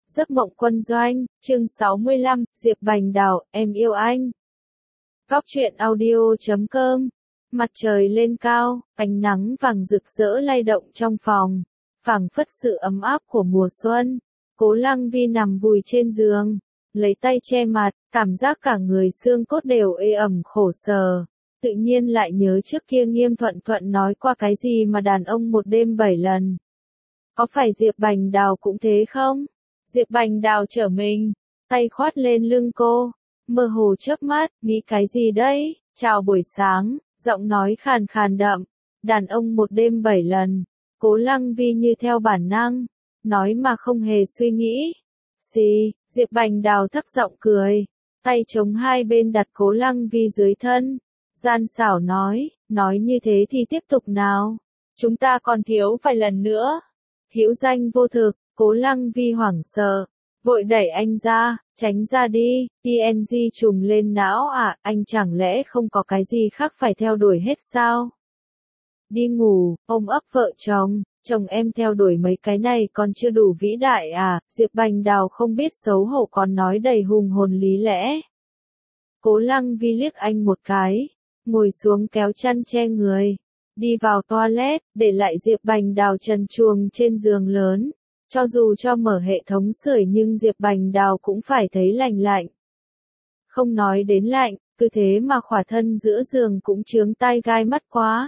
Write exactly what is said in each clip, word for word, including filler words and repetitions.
Giấc mộng quân doanh, chương sáu mươi lăm, Diệp Bành Đào, em yêu anh. Góc truyện audio chấm com. Mặt trời lên cao, ánh nắng vàng rực rỡ lay động trong phòng, phảng phất sự ấm áp của mùa xuân. Cố Lăng Vi nằm vùi trên giường, lấy tay che mặt, cảm giác cả người xương cốt đều ê ẩm khổ sở. Tự nhiên lại nhớ trước kia Nghiêm Thuận Thuận nói qua cái gì mà đàn ông một đêm bảy lần. Có phải Diệp Bành Đào cũng thế không? Diệp Bành Đào trở mình, tay khoát lên lưng cô, mơ hồ chớp mắt, nghĩ cái gì đấy? Chào buổi sáng, giọng nói khàn khàn đậm, đàn ông một đêm bảy lần. Cố Lăng Vi như theo bản năng, nói mà không hề suy nghĩ. Xì, Diệp Bành Đào thấp giọng cười, tay chống hai bên đặt Cố Lăng Vi dưới thân, gian xảo nói, nói như thế thì tiếp tục nào, chúng ta còn thiếu vài lần nữa. Hữu danh vô thực. Cố Lăng Vi hoảng sợ, vội đẩy anh ra, tránh ra đi, tê en giê trùng lên não à, anh chẳng lẽ không có cái gì khác phải theo đuổi hết sao? Đi ngủ, ôm ấp vợ chồng, chồng em theo đuổi mấy cái này còn chưa đủ vĩ đại à, Diệp Bành Đào không biết xấu hổ còn nói đầy hùng hồn lý lẽ. Cố Lăng Vi liếc anh một cái, ngồi xuống kéo chăn che người, đi vào toilet, để lại Diệp Bành Đào trần truồng trên giường lớn. Cho dù cho mở hệ thống sưởi nhưng Diệp Bành Đào cũng phải thấy lạnh lạnh. Không nói đến lạnh, cứ thế mà khỏa thân giữa giường cũng chướng tai gai mắt quá.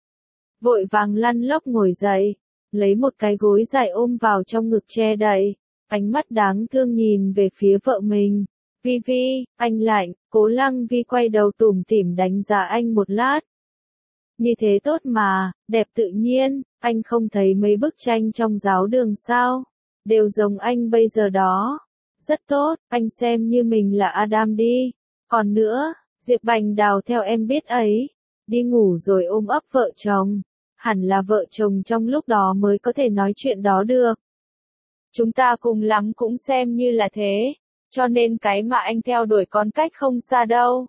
Vội vàng lăn lóc ngồi dậy, lấy một cái gối dài ôm vào trong ngực che đậy, ánh mắt đáng thương nhìn về phía vợ mình. Vi Vi, anh lạnh. Cố Lăng Vi quay đầu tủm tỉm đánh giá anh một lát. Như thế tốt mà, đẹp tự nhiên, anh không thấy mấy bức tranh trong giáo đường sao, đều giống anh bây giờ đó. Rất tốt, anh xem như mình là Adam đi. Còn nữa, Diệp Bành Đào theo em biết ấy, đi ngủ rồi ôm ấp vợ chồng, hẳn là vợ chồng trong lúc đó mới có thể nói chuyện đó được. Chúng ta cùng lắm cũng xem như là thế, cho nên cái mà anh theo đuổi còn cách không xa đâu.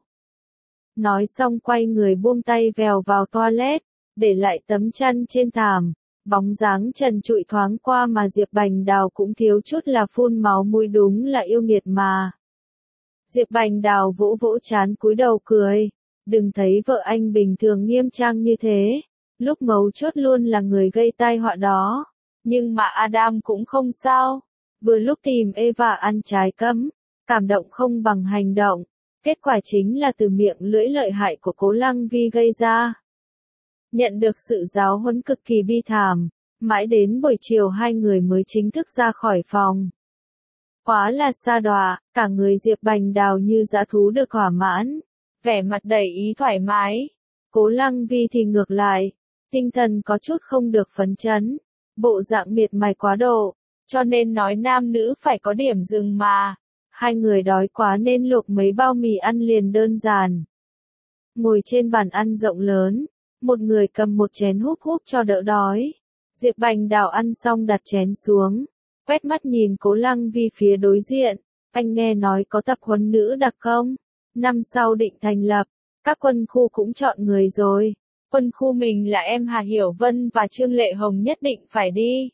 Nói xong quay người buông tay vèo vào toilet, để lại tấm chăn trên thảm, bóng dáng trần trụi thoáng qua mà Diệp Bành Đào cũng thiếu chút là phun máu mũi, đúng là yêu nghiệt mà. Diệp Bành Đào vỗ vỗ trán cúi đầu cười, đừng thấy vợ anh bình thường nghiêm trang như thế, lúc mấu chốt luôn là người gây tai họa đó. Nhưng mà Adam cũng không sao, vừa lúc tìm Eva ăn trái cấm, cảm động không bằng hành động. Kết quả chính là từ miệng lưỡi lợi hại của Cố Lăng Vi gây ra. Nhận được sự giáo huấn cực kỳ bi thảm, mãi đến buổi chiều hai người mới chính thức ra khỏi phòng. Quá là sa đọa, cả người Diệp Bành Đào như dã thú được thỏa mãn, vẻ mặt đầy ý thoải mái. Cố Lăng Vi thì ngược lại, tinh thần có chút không được phấn chấn, bộ dạng miệt mài quá độ, cho nên nói nam nữ phải có điểm dừng mà. Hai người đói quá nên luộc mấy bao mì ăn liền đơn giản. Ngồi trên bàn ăn rộng lớn, một người cầm một chén húp húp cho đỡ đói. Diệp Bành Đào ăn xong đặt chén xuống, quét mắt nhìn Cố Lăng Vi phía đối diện. Anh nghe nói có tập huấn nữ đặc công, năm sau định thành lập, các quân khu cũng chọn người rồi. Quân khu mình là em Hà Hiểu Vân và Trương Lệ Hồng nhất định phải đi.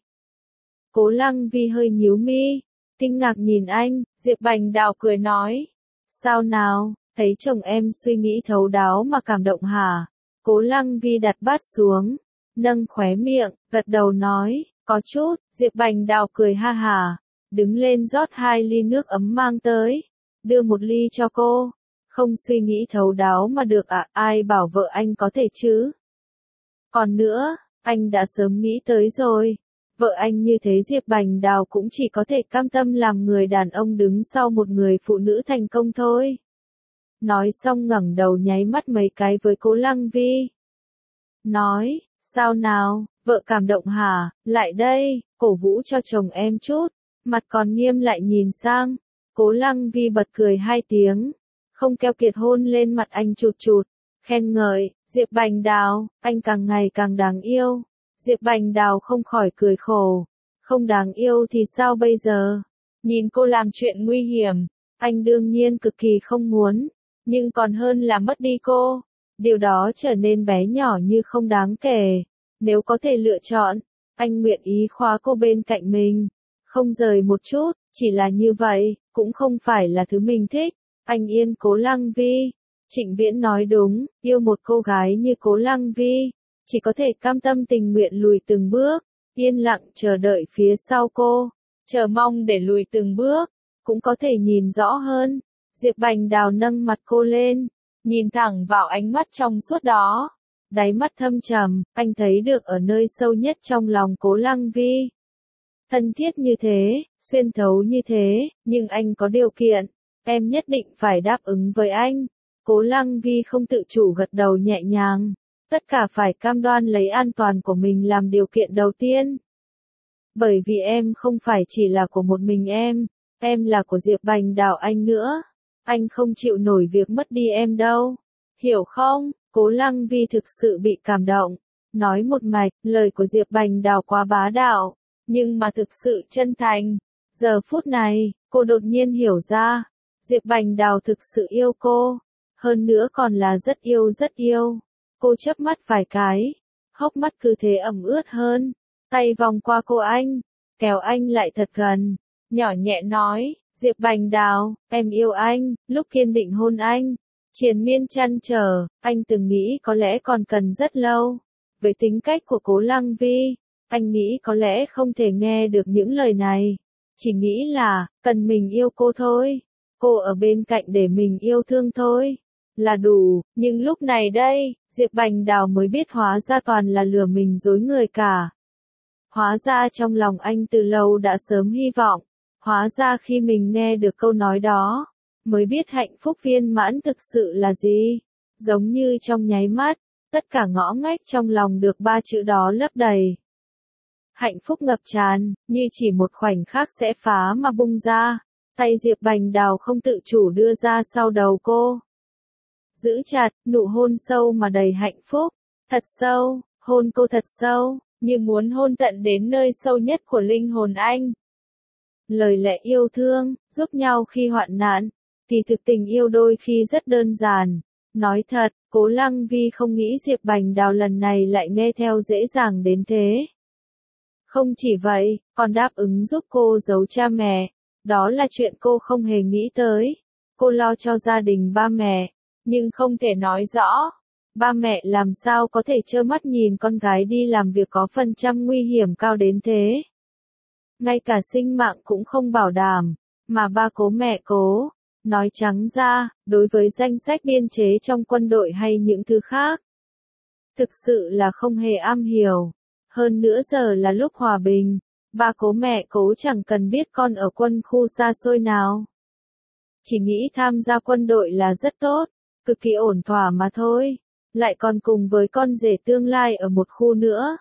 Cố Lăng Vi hơi nhíu mi, kinh ngạc nhìn anh. Diệp Bành Đào cười nói, sao nào, thấy chồng em suy nghĩ thấu đáo mà cảm động hả? Cố Lăng Vi đặt bát xuống, nâng khóe miệng, gật đầu nói, có chút. Diệp Bành Đào cười ha hả, đứng lên rót hai ly nước ấm mang tới, đưa một ly cho cô. Không suy nghĩ thấu đáo mà được à, ai bảo vợ anh có thể chứ? Còn nữa, anh đã sớm nghĩ tới rồi. Vợ anh như thế Diệp Bành Đào cũng chỉ có thể cam tâm làm người đàn ông đứng sau một người phụ nữ thành công thôi. Nói xong ngẩng đầu nháy mắt mấy cái với Cố Lăng Vi. Nói, sao nào, vợ cảm động hả, lại đây, cổ vũ cho chồng em chút. Mặt còn nghiêm lại nhìn sang, Cố Lăng Vi bật cười hai tiếng, không keo kiệt hôn lên mặt anh chụt chụt, khen ngợi, Diệp Bành Đào, anh càng ngày càng đáng yêu. Diệp Bành Đào không khỏi cười khổ, không đáng yêu thì sao bây giờ? Nhìn cô làm chuyện nguy hiểm, anh đương nhiên cực kỳ không muốn, nhưng còn hơn là mất đi cô. Điều đó trở nên bé nhỏ như không đáng kể. Nếu có thể lựa chọn, anh nguyện ý khóa cô bên cạnh mình, không rời một chút. Chỉ là như vậy, cũng không phải là thứ mình thích. Anh yên Cố Lăng Vi. Trịnh Viễn nói đúng, yêu một cô gái như Cố Lăng Vi, chỉ có thể cam tâm tình nguyện lùi từng bước, yên lặng chờ đợi phía sau cô, chờ mong để lùi từng bước, cũng có thể nhìn rõ hơn. Diệp Bành Đào nâng mặt cô lên, nhìn thẳng vào ánh mắt trong suốt đó. Đáy mắt thâm trầm, anh thấy được ở nơi sâu nhất trong lòng Cố Lăng Vi. Thân thiết như thế, xuyên thấu như thế, nhưng anh có điều kiện, em nhất định phải đáp ứng với anh. Cố Lăng Vi không tự chủ gật đầu nhẹ nhàng, tất cả phải cam đoan lấy an toàn của mình làm điều kiện đầu tiên. Bởi vì em không phải chỉ là của một mình em, em là của Diệp Bành Đào anh nữa. Anh không chịu nổi việc mất đi em đâu. Hiểu không? Cố Lăng Vi thực sự bị cảm động. Nói một mạch, lời của Diệp Bành Đào quá bá đạo, nhưng mà thực sự chân thành. Giờ phút này, cô đột nhiên hiểu ra, Diệp Bành Đào thực sự yêu cô. Hơn nữa còn là rất yêu rất yêu. Cô chớp mắt vài cái, hốc mắt cứ thế ẩm ướt hơn. Tay vòng qua cô anh, kéo anh lại thật gần, nhỏ nhẹ nói, Diệp Bành Đào, em yêu anh. Lúc kiên định hôn anh, triền miên trăn trở, anh từng nghĩ có lẽ còn cần rất lâu. Với tính cách của Cố Lăng Vi, anh nghĩ có lẽ không thể nghe được những lời này. Chỉ nghĩ là, cần mình yêu cô thôi. Cô ở bên cạnh để mình yêu thương thôi. Là đủ, nhưng lúc này đây, Diệp Bành Đào mới biết hóa ra toàn là lừa mình dối người cả. Hóa ra trong lòng anh từ lâu đã sớm hy vọng. Hóa ra khi mình nghe được câu nói đó, mới biết hạnh phúc viên mãn thực sự là gì. Giống như trong nháy mắt, tất cả ngõ ngách trong lòng được ba chữ đó lấp đầy. Hạnh phúc ngập tràn, như chỉ một khoảnh khắc sẽ phá mà bung ra. Tay Diệp Bành Đào không tự chủ đưa ra sau đầu cô. Giữ chặt, nụ hôn sâu mà đầy hạnh phúc. Thật sâu, hôn cô thật sâu, như muốn hôn tận đến nơi sâu nhất của linh hồn anh. Lời lẽ yêu thương, giúp nhau khi hoạn nạn. Kỳ thực tình yêu đôi khi rất đơn giản. Nói thật, Cố Lăng Vi không nghĩ Diệp Bành Đào lần này lại nghe theo dễ dàng đến thế. Không chỉ vậy, còn đáp ứng giúp cô giấu cha mẹ. Đó là chuyện cô không hề nghĩ tới. Cô lo cho gia đình ba mẹ, nhưng không thể nói rõ. Ba mẹ làm sao có thể trơ mắt nhìn con gái đi làm việc có phần trăm nguy hiểm cao đến thế. Ngay cả sinh mạng cũng không bảo đảm, mà ba Cố mẹ Cố. Nói trắng ra, đối với danh sách biên chế trong quân đội hay những thứ khác, thực sự là không hề am hiểu. Hơn nữa giờ là lúc hòa bình, ba Cố mẹ Cố chẳng cần biết con ở quân khu xa xôi nào. Chỉ nghĩ tham gia quân đội là rất tốt, cực kỳ ổn thỏa mà thôi. Lại còn cùng với con rể tương lai ở một khu nữa.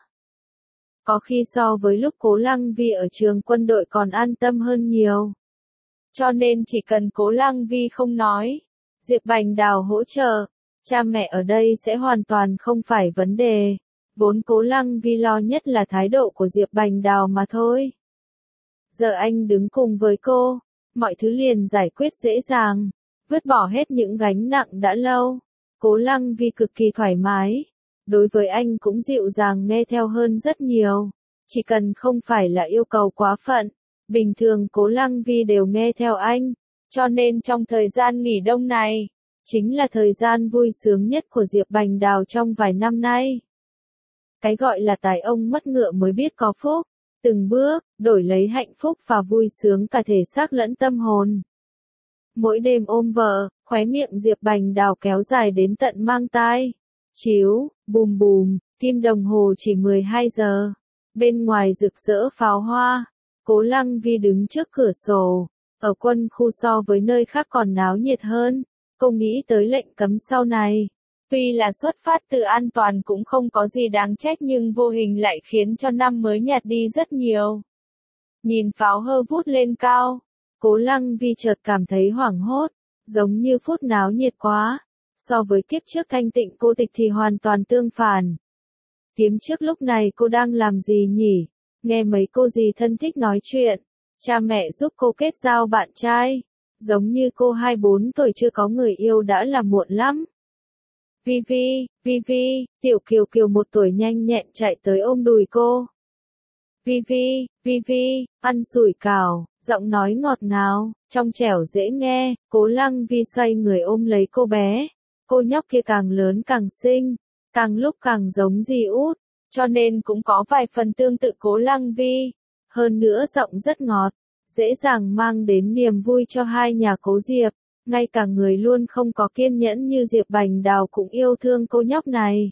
Có khi so với lúc Cố Lăng Vi ở trường quân đội còn an tâm hơn nhiều. Cho nên chỉ cần Cố Lăng Vi không nói, Diệp Bành Đào hỗ trợ, cha mẹ ở đây sẽ hoàn toàn không phải vấn đề. Vốn Cố Lăng Vi lo nhất là thái độ của Diệp Bành Đào mà thôi. Giờ anh đứng cùng với cô, mọi thứ liền giải quyết dễ dàng, vứt bỏ hết những gánh nặng đã lâu. Cố Lăng Vi cực kỳ thoải mái, đối với anh cũng dịu dàng nghe theo hơn rất nhiều. Chỉ cần không phải là yêu cầu quá phận, bình thường Cố Lăng Vi đều nghe theo anh. Cho nên trong thời gian nghỉ đông này, chính là thời gian vui sướng nhất của Diệp Bành Đào trong vài năm nay. Cái gọi là tài ông mất ngựa mới biết có phúc, từng bước, đổi lấy hạnh phúc và vui sướng cả thể xác lẫn tâm hồn. Mỗi đêm ôm vợ, khóe miệng Diệp Bành Đào kéo dài đến tận mang tai. Chiếu, bùm bùm, kim đồng hồ chỉ mười hai giờ. Bên ngoài rực rỡ pháo hoa. Cố Lăng Vi đứng trước cửa sổ. Ở quân khu so với nơi khác còn náo nhiệt hơn. Cô nghĩ tới lệnh cấm sau này. Tuy là xuất phát từ an toàn cũng không có gì đáng trách nhưng vô hình lại khiến cho năm mới nhạt đi rất nhiều. Nhìn pháo hơ vút lên cao. Cố Lăng Vi chợt cảm thấy hoảng hốt, giống như phút náo nhiệt quá. So với kiếp trước thanh tịnh cô tịch thì hoàn toàn tương phản. Kiếp trước lúc này cô đang làm gì nhỉ? Nghe mấy cô dì thân thích nói chuyện. Cha mẹ giúp cô kết giao bạn trai. Giống như cô hai mươi bốn tuổi chưa có người yêu đã là muộn lắm. Vi Vi, Vi Vi, Tiểu Kiều Kiều một tuổi nhanh nhẹn chạy tới ôm đùi cô. Vi Vi, Vi Vi, ăn sủi cảo, Giọng nói ngọt ngào, trong trẻo dễ nghe, Cố Lăng Vi xoay người ôm lấy cô bé. Cô nhóc kia càng lớn càng xinh, càng lúc càng giống dì út, cho nên cũng có vài phần tương tự Cố Lăng Vi. Hơn nữa giọng rất ngọt, dễ dàng mang đến niềm vui cho hai nhà Cố Diệp. Ngay cả người luôn không có kiên nhẫn như Diệp Bành Đào cũng yêu thương cô nhóc này.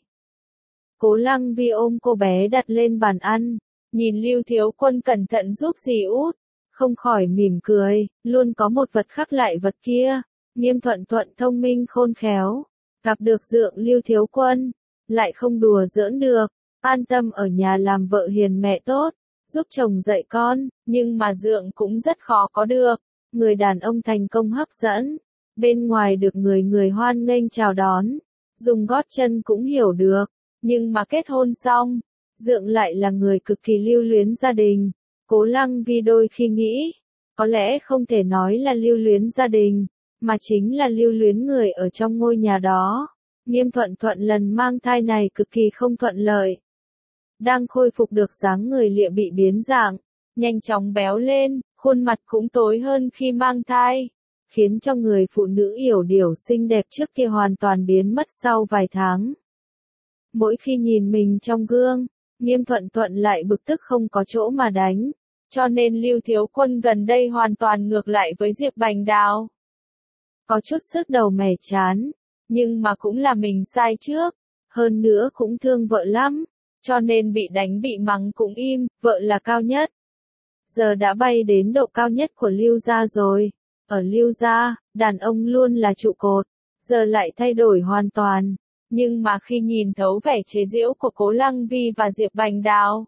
Cố Lăng Vi ôm cô bé đặt lên bàn ăn, nhìn Lưu Thiếu Quân cẩn thận giúp dì út, không khỏi mỉm cười, luôn có một vật khắc lại vật kia. Nghiêm Thuận Thuận thông minh khôn khéo, gặp được dượng Lưu Thiếu Quân, lại không đùa giỡn được, an tâm ở nhà làm vợ hiền mẹ tốt, giúp chồng dạy con, nhưng mà dượng cũng rất khó có được. Người đàn ông thành công hấp dẫn, bên ngoài được người người hoan nghênh chào đón, dùng gót chân cũng hiểu được, nhưng mà kết hôn xong, dượng lại là người cực kỳ lưu luyến gia đình. Cố Lăng Vi đôi khi nghĩ, có lẽ không thể nói là lưu luyến gia đình, mà chính là lưu luyến người ở trong ngôi nhà đó. Nghiêm Thuận Thuận lần mang thai này cực kỳ không thuận lợi. Đang khôi phục được dáng người lịa bị biến dạng, nhanh chóng béo lên, khuôn mặt cũng tối hơn khi mang thai, khiến cho người phụ nữ yểu điệu xinh đẹp trước kia hoàn toàn biến mất sau vài tháng. Mỗi khi nhìn mình trong gương, Nghiêm Thuận Thuận lại bực tức không có chỗ mà đánh, cho nên Lưu Thiếu Quân gần đây hoàn toàn ngược lại với Diệp Bành Đào. Có chút sức đầu mẻ chán, nhưng mà cũng là mình sai trước, hơn nữa cũng thương vợ lắm, cho nên bị đánh bị mắng cũng im, vợ là cao nhất. Giờ đã bay đến độ cao nhất của Lưu gia rồi, ở Lưu gia, đàn ông luôn là trụ cột, giờ lại thay đổi hoàn toàn. Nhưng mà khi nhìn thấu vẻ chế giễu của Cố Lăng Vi và Diệp Bành Đào,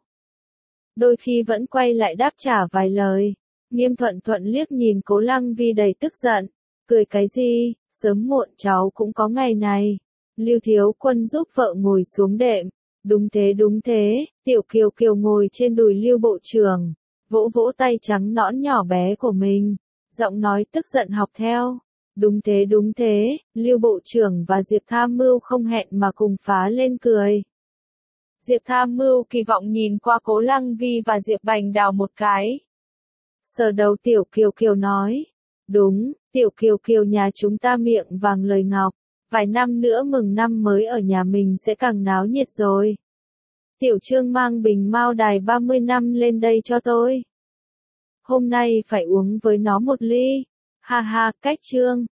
đôi khi vẫn quay lại đáp trả vài lời. Nghiêm Thuận Thuận liếc nhìn Cố Lăng Vi đầy tức giận, cười cái gì, sớm muộn cháu cũng có ngày này. Lưu Thiếu Quân giúp vợ ngồi xuống đệm, đúng thế đúng thế, Tiểu Kiều Kiều ngồi trên đùi Lưu Bộ trưởng, vỗ vỗ tay trắng nõn nhỏ bé của mình, giọng nói tức giận học theo. Đúng thế đúng thế, Lưu Bộ trưởng và Diệp Tham Mưu không hẹn mà cùng phá lên cười. Diệp Tham Mưu kỳ vọng nhìn qua Cố Lăng Vi và Diệp Bành Đào một cái. Sờ đầu Tiểu Kiều Kiều nói, đúng, Tiểu Kiều Kiều nhà chúng ta miệng vàng lời ngọc, vài năm nữa mừng năm mới ở nhà mình sẽ càng náo nhiệt rồi. Tiểu Trương mang bình mao đài ba mươi năm lên đây cho tôi. Hôm nay phải uống với nó một ly. Ha ha, cách Trương.